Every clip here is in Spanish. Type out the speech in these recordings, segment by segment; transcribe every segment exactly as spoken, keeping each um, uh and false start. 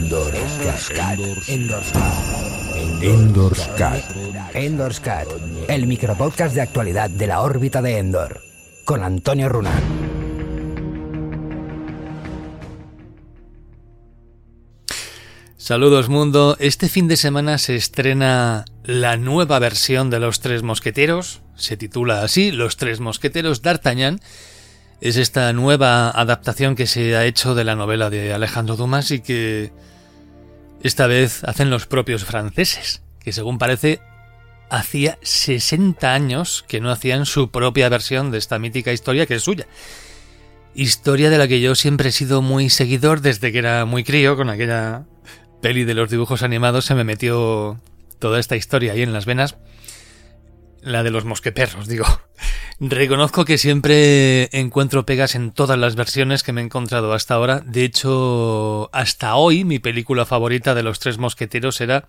Endorscat. Endorscat. Endorscat. Endorscat. El micropodcast de actualidad de la órbita de Endor. Con Antonio Runa. Saludos mundo, este fin de semana se estrena la nueva versión de Los Tres Mosqueteros, se titula así, Los Tres Mosqueteros d'Artagnan. Es esta nueva adaptación que se ha hecho de la novela de Alejandro Dumas y que esta vez hacen los propios franceses, que según parece hacía sesenta años que no hacían su propia versión de esta mítica historia que es suya. Historia de la que yo siempre he sido muy seguidor desde que era muy crío, con aquella peli de los dibujos animados se me metió toda esta historia ahí en las venas. La de los mosqueperros, digo. Reconozco que siempre encuentro pegas en todas las versiones que me he encontrado hasta ahora. De hecho, hasta hoy mi película favorita de Los Tres Mosqueteros era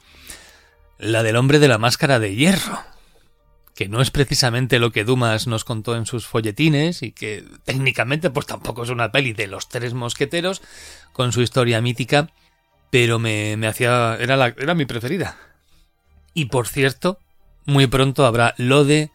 la del hombre de la máscara de hierro, que no es precisamente lo que Dumas nos contó en sus folletines y que técnicamente pues tampoco es una peli de Los Tres Mosqueteros con su historia mítica, pero me, me hacía era, la, era mi preferida. Y por cierto, muy pronto habrá lo de,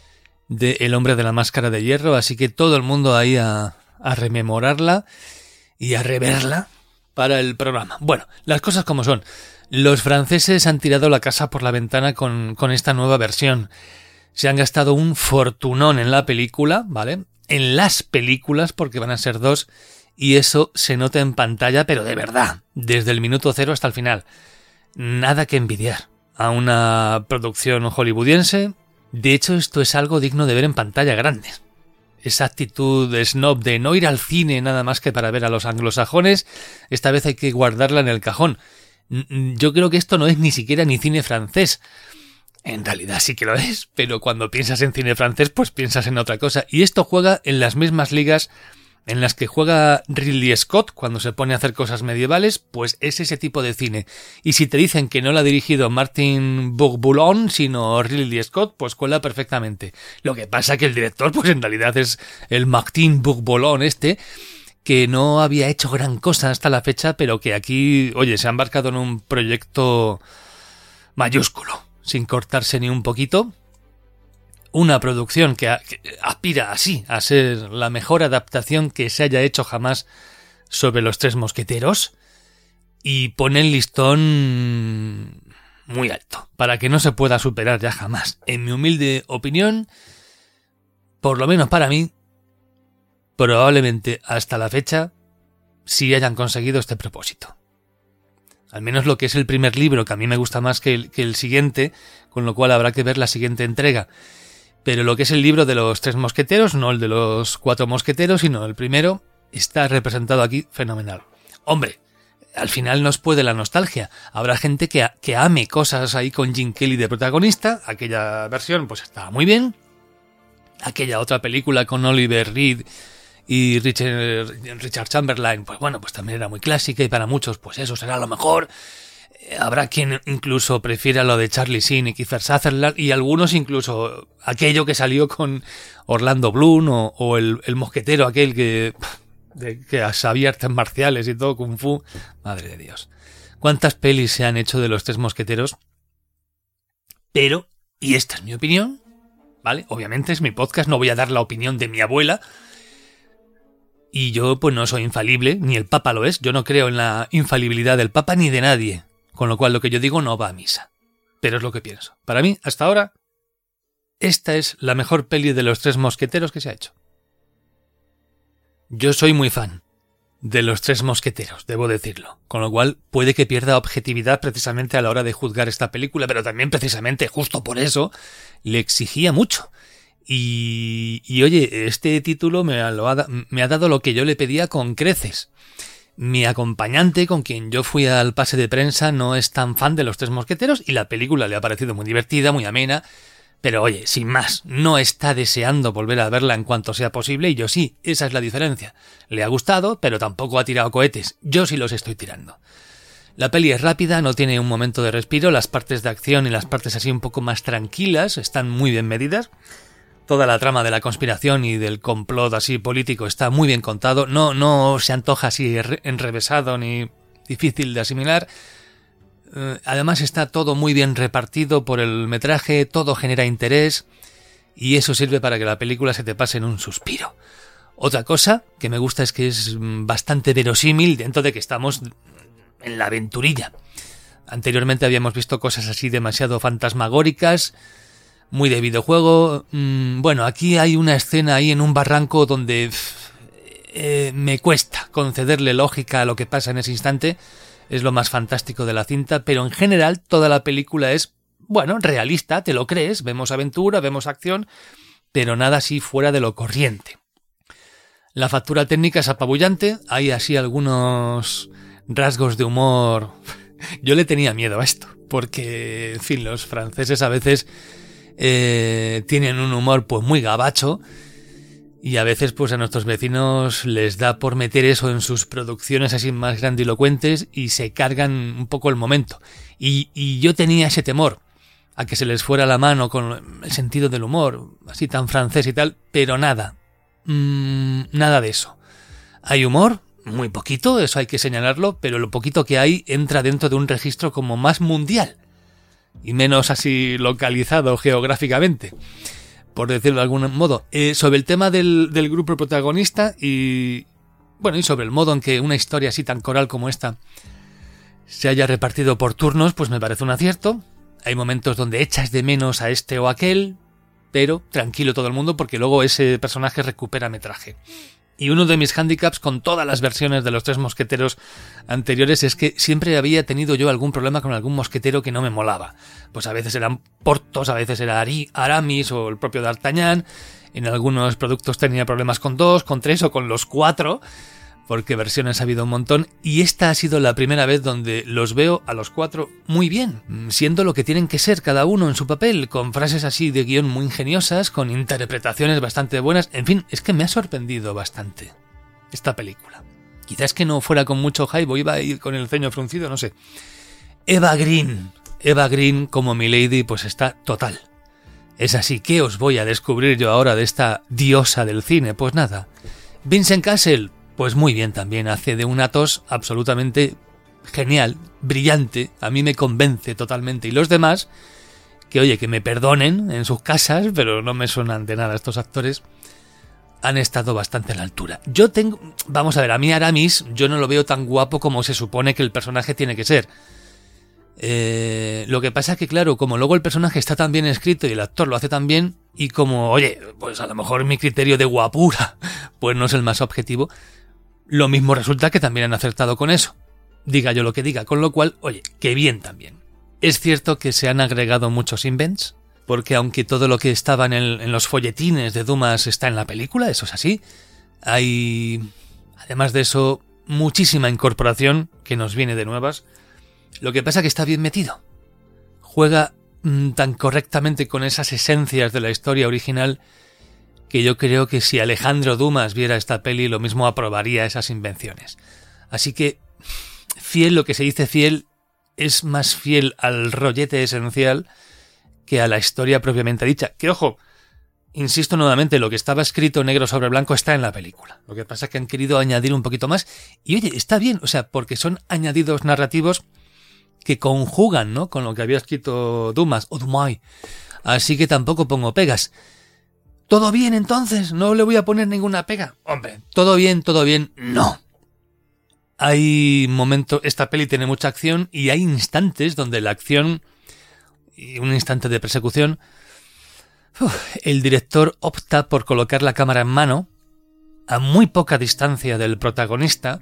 de El hombre de la máscara de hierro, así que todo el mundo ahí a, a rememorarla y a reverla para el programa. Bueno, las cosas como son. Los franceses han tirado la casa por la ventana con, con esta nueva versión. Se han gastado un fortunón en la película, ¿vale? En las películas, porque van a ser dos, y eso se nota en pantalla, pero de verdad, desde el minuto cero hasta el final. Nada que envidiar a una producción hollywoodiense. De hecho, esto es algo digno de ver en pantalla grande. Esa actitud de snob de no ir al cine nada más que para ver a los anglosajones, esta vez hay que guardarla en el cajón. Yo creo que esto no es ni siquiera ni cine francés. En realidad sí que lo es, pero cuando piensas en cine francés, pues piensas en otra cosa. Y esto juega en las mismas ligas en las que juega Ridley Scott cuando se pone a hacer cosas medievales, pues es ese tipo de cine. Y si te dicen que no lo ha dirigido Martin Bourboulon, sino Ridley Scott, pues cuela perfectamente. Lo que pasa que el director, pues en realidad es el Martin Bourboulon este, que no había hecho gran cosa hasta la fecha, pero que aquí, oye, se ha embarcado en un proyecto mayúsculo, sin cortarse ni un poquito. Una producción que, a, que aspira así a ser la mejor adaptación que se haya hecho jamás sobre Los Tres Mosqueteros y pone el listón muy alto para que no se pueda superar ya jamás. En mi humilde opinión, por lo menos para mí, probablemente hasta la fecha sí hayan conseguido este propósito. Al menos lo que es el primer libro, que a mí me gusta más que el, que el siguiente, con lo cual habrá que ver la siguiente entrega. Pero lo que es el libro de los Tres Mosqueteros, no el de los Cuatro Mosqueteros, sino el primero, está representado aquí fenomenal. Hombre, al final nos puede la nostalgia. Habrá gente que, que ame cosas ahí con Gene Kelly de protagonista. Aquella versión pues estaba muy bien. Aquella otra película con Oliver Reed y Richard, Richard Chamberlain, pues bueno, pues también era muy clásica y para muchos pues eso será lo mejor. Habrá quien incluso prefiera lo de Charlie Sheen y Kiefer Sutherland y algunos incluso aquello que salió con Orlando Bloom o, o el, el mosquetero aquel que, de, que sabía artes marciales y todo, kung fu. Madre de Dios. ¿Cuántas pelis se han hecho de Los Tres Mosqueteros? Pero, y esta es mi opinión, ¿vale? Obviamente es mi podcast, no voy a dar la opinión de mi abuela. Y yo pues no soy infalible, ni el Papa lo es. Yo no creo en la infalibilidad del Papa ni de nadie. Con lo cual lo que yo digo no va a misa. Pero es lo que pienso. Para mí, hasta ahora, esta es la mejor peli de Los Tres Mosqueteros que se ha hecho. Yo soy muy fan de Los Tres Mosqueteros, debo decirlo. Con lo cual puede que pierda objetividad precisamente a la hora de juzgar esta película, pero también precisamente justo por eso le exigía mucho. Y, y oye, este título me ha, lo ha, me ha dado lo que yo le pedía con creces. Mi acompañante, con quien yo fui al pase de prensa, no es tan fan de Los Tres Mosqueteros y la película le ha parecido muy divertida, muy amena, pero oye, sin más, no está deseando volver a verla en cuanto sea posible y yo sí, esa es la diferencia. Le ha gustado, pero tampoco ha tirado cohetes, yo sí los estoy tirando. La peli es rápida, no tiene un momento de respiro, las partes de acción y las partes así un poco más tranquilas están muy bien medidas. Toda la trama de la conspiración y del complot así político está muy bien contado. No, no se antoja así enrevesado ni difícil de asimilar. Eh, además está todo muy bien repartido por el metraje, todo genera interés y eso sirve para que la película se te pase en un suspiro. Otra cosa que me gusta es que es bastante verosímil dentro de que estamos en la aventurilla. Anteriormente habíamos visto cosas así demasiado fantasmagóricas, muy de videojuego. Bueno, aquí hay una escena ahí en un barranco donde eh, me cuesta concederle lógica a lo que pasa en ese instante. Es lo más fantástico de la cinta, pero en general toda la película es, bueno, realista, te lo crees. Vemos aventura, vemos acción, pero nada así fuera de lo corriente. La factura técnica es apabullante, hay así algunos rasgos de humor. Yo le tenía miedo a esto, porque, en fin, los franceses a veces eh, tienen un humor pues muy gabacho y a veces pues a nuestros vecinos les da por meter eso en sus producciones así más grandilocuentes y se cargan un poco el momento. Y, y yo tenía ese temor a que se les fuera la mano con el sentido del humor, así tan francés y tal, pero nada. Mm, nada de eso. Hay humor, muy poquito, eso hay que señalarlo, pero lo poquito que hay entra dentro de un registro como más mundial y menos así localizado geográficamente, por decirlo de algún modo. Eh, sobre el tema del, del grupo protagonista y bueno, y sobre el modo en que una historia así tan coral como esta se haya repartido por turnos, pues me parece un acierto. Hay momentos donde echas de menos a este o aquel, pero tranquilo todo el mundo porque luego ese personaje recupera metraje. Y uno de mis hándicaps con todas las versiones de los tres mosqueteros anteriores es que siempre había tenido yo algún problema con algún mosquetero que no me molaba. Pues a veces eran Porthos, a veces era Aramis o el propio D'Artagnan. En algunos productos tenía problemas con dos, con tres o con los cuatro, porque versiones ha habido un montón, y esta ha sido la primera vez donde los veo a los cuatro muy bien, siendo lo que tienen que ser cada uno en su papel, con frases así de guión muy ingeniosas, con interpretaciones bastante buenas. En fin, es que me ha sorprendido bastante esta película. Quizás que no fuera con mucho hype o iba a ir con el ceño fruncido, no sé. Eva Green, Eva Green como Milady, pues está total. Es así, ¿qué os voy a descubrir yo ahora de esta diosa del cine? Pues nada. Vincent Cassel, pues muy bien también, hace de un Athos absolutamente genial, brillante, a mí me convence totalmente. Y los demás, que oye, que me perdonen en sus casas, pero no me suenan de nada estos actores, han estado bastante a la altura. Yo tengo, vamos a ver, a mí Aramis yo no lo veo tan guapo como se supone que el personaje tiene que ser. Eh, lo que pasa es que claro, como luego el personaje está tan bien escrito y el actor lo hace tan bien, y como, oye, pues a lo mejor mi criterio de guapura pues no es el más objetivo, lo mismo resulta que también han acertado con eso, diga yo lo que diga, con lo cual, oye, qué bien también. Es cierto que se han agregado muchos invents, porque aunque todo lo que estaba en, el, en los folletines de Dumas está en la película, eso es así, hay, además de eso, muchísima incorporación que nos viene de nuevas. Lo que pasa es que está bien metido, juega mmm, tan correctamente con esas esencias de la historia original que yo creo que si Alejandro Dumas viera esta peli lo mismo aprobaría esas invenciones. Así que, fiel, lo que se dice fiel, es más fiel al rollete esencial que a la historia propiamente dicha. Que ojo, insisto nuevamente, lo que estaba escrito negro sobre blanco está en la película. Lo que pasa es que han querido añadir un poquito más. Y oye, está bien, o sea, porque son añadidos narrativos que conjugan, ¿no?, con lo que había escrito Dumas o Dumay. Así que tampoco pongo pegas. ¿Todo bien entonces? ¿No le voy a poner ninguna pega? Hombre, todo bien, todo bien, no. Hay momentos, esta peli tiene mucha acción y hay instantes donde la acción y un instante de persecución, uf, el director opta por colocar la cámara en mano a muy poca distancia del protagonista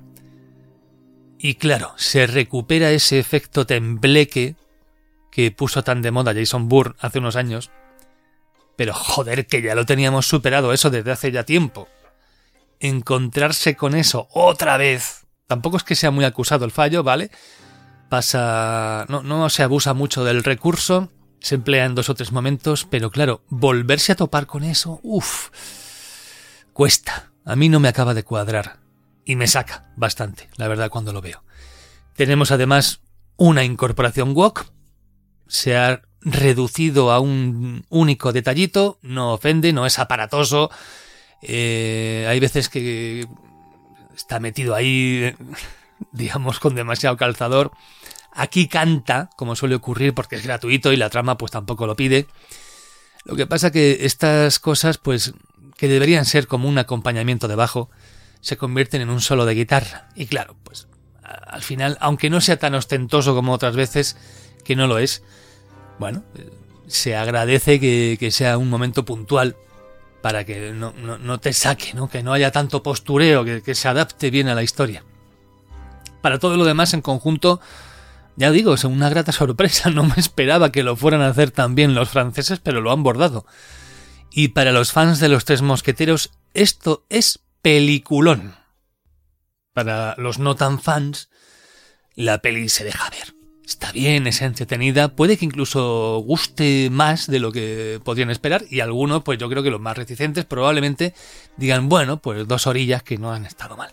y claro, se recupera ese efecto tembleque que puso tan de moda Jason Bourne hace unos años. Pero joder, que ya lo teníamos superado eso desde hace ya tiempo. Encontrarse con eso otra vez. Tampoco es que sea muy acusado el fallo, ¿vale? Pasa... No, no se abusa mucho del recurso, se emplea en dos o tres momentos, pero claro, volverse a topar con eso, uff, cuesta. A mí no me acaba de cuadrar. Y me saca bastante, la verdad, cuando lo veo. Tenemos además una incorporación woke. Se ha reducido a un único detallito, no ofende, no es aparatoso. Eh, hay veces que está metido ahí digamos, con demasiado calzador. Aquí canta, como suele ocurrir, porque es gratuito y la trama pues tampoco lo pide. Lo que pasa que estas cosas, pues, que deberían ser como un acompañamiento de bajo, se convierten en un solo de guitarra. Y claro, pues, al final, aunque no sea tan ostentoso como otras veces, que no lo es, bueno, se agradece que, que sea un momento puntual para que no, no, no te saque, ¿no? Que no haya tanto postureo, que, que se adapte bien a la historia. Para todo lo demás, en conjunto, ya digo, es una grata sorpresa. No me esperaba que lo fueran a hacer tan bien los franceses, pero lo han bordado. Y para los fans de Los Tres Mosqueteros, esto es peliculón. Para los no tan fans, la peli se deja ver. Está bien, es entretenida, puede que incluso guste más de lo que podrían esperar, y algunos, pues yo creo que los más reticentes probablemente digan, bueno, pues dos orillas que no han estado mal.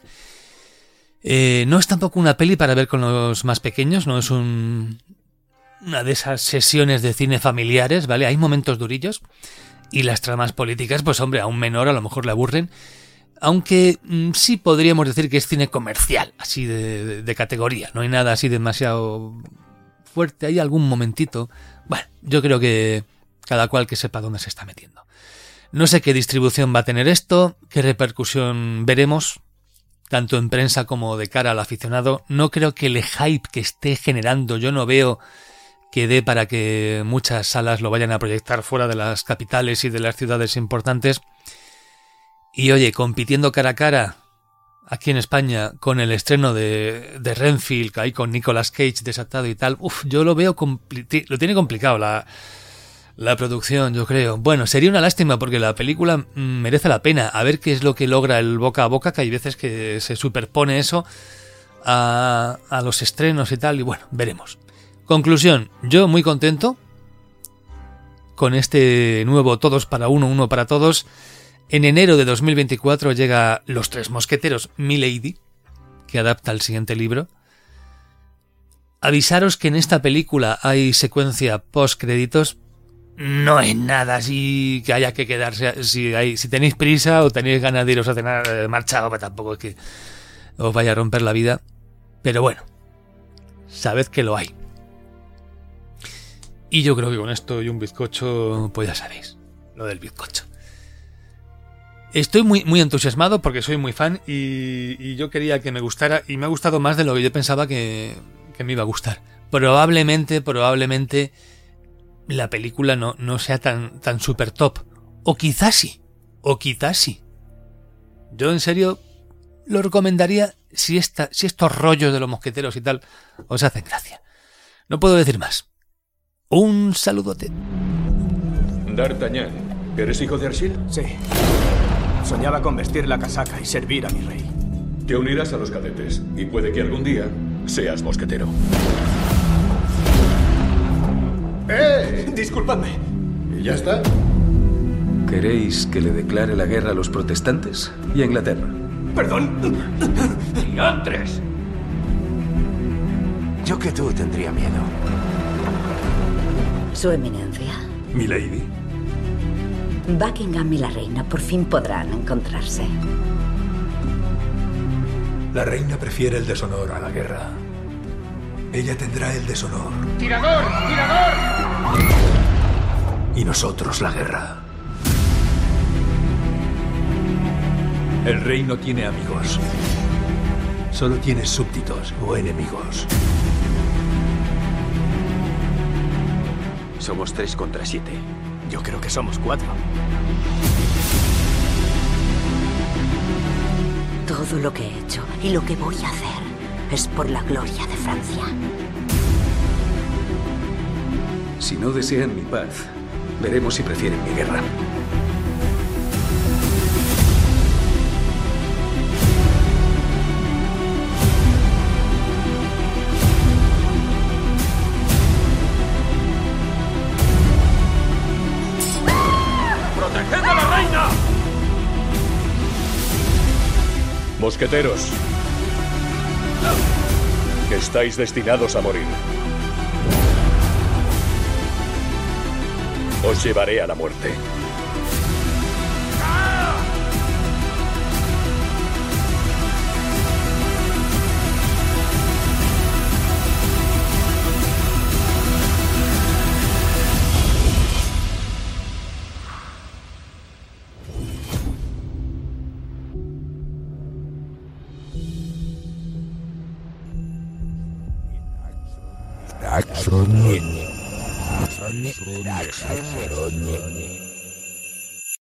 Eh, no es tampoco una peli para ver con los más pequeños, no es un, una de esas sesiones de cine familiares, ¿vale? Hay momentos durillos, y las tramas políticas, pues hombre, a un menor a lo mejor le aburren, aunque mmm, sí podríamos decir que es cine comercial, así de, de, de categoría, no hay nada así demasiado fuerte, hay algún momentito. Bueno, yo creo que cada cual que sepa dónde se está metiendo. No sé qué distribución va a tener esto, qué repercusión veremos, tanto en prensa como de cara al aficionado. No creo que el hype que esté generando, yo no veo que dé para que muchas salas lo vayan a proyectar fuera de las capitales y de las ciudades importantes. Y oye, compitiendo cara a cara aquí en España con el estreno de, de Renfield, ahí con Nicolas Cage desatado y tal, uf, yo lo veo, compli- lo tiene complicado la, la producción, yo creo. Bueno, sería una lástima porque la película mm, merece la pena. A ver qué es lo que logra el boca a boca, que hay veces que se superpone eso a, a los estrenos y tal, y bueno, veremos. Conclusión, yo muy contento con este nuevo Todos para Uno, Uno para Todos. En enero de dos mil veinticuatro llega Los Tres Mosqueteros, Milady, que adapta el siguiente libro. Avisaros que en esta película hay secuencia post-créditos. No es nada así que haya que quedarse. Si, hay, si tenéis prisa o tenéis ganas de iros a cenar, eh, marchado, pues tampoco es que os vaya a romper la vida. Pero bueno, sabed que lo hay. Y yo creo que con esto y un bizcocho, pues ya sabéis, lo del bizcocho. Estoy muy, muy entusiasmado porque soy muy fan y, y yo quería que me gustara, y me ha gustado más de lo que yo pensaba que, que me iba a gustar. Probablemente, probablemente la película no, no sea tan, tan super top. O quizás sí, o quizás sí. Yo en serio lo recomendaría si, esta, si estos rollos de los mosqueteros y tal os hacen gracia. No puedo decir más. Un saludote. D'Artagnan, ¿eres hijo de Arshil? Sí. Soñaba con vestir la casaca y servir a mi rey. Te unirás a los cadetes y puede que algún día seas mosquetero. ¡Eh! Disculpadme. ¿Y ya está? ¿Queréis que le declare la guerra a los protestantes y a Inglaterra? Perdón. ¡Diantres! Yo que tú tendría miedo. Su eminencia. Milady. Buckingham y la reina por fin podrán encontrarse. La reina prefiere el deshonor a la guerra. Ella tendrá el deshonor. ¡Tirador! ¡Tirador! Y nosotros la guerra. El rey no tiene amigos. Solo tiene súbditos o enemigos. Somos tres contra siete. Yo creo que somos cuatro. Todo lo que he hecho y lo que voy a hacer es por la gloria de Francia. Si no desean mi paz, veremos si prefieren mi guerra. ¡Proteged a la reina! Mosqueteros, estáis destinados a morir. Os llevaré a la muerte. Production.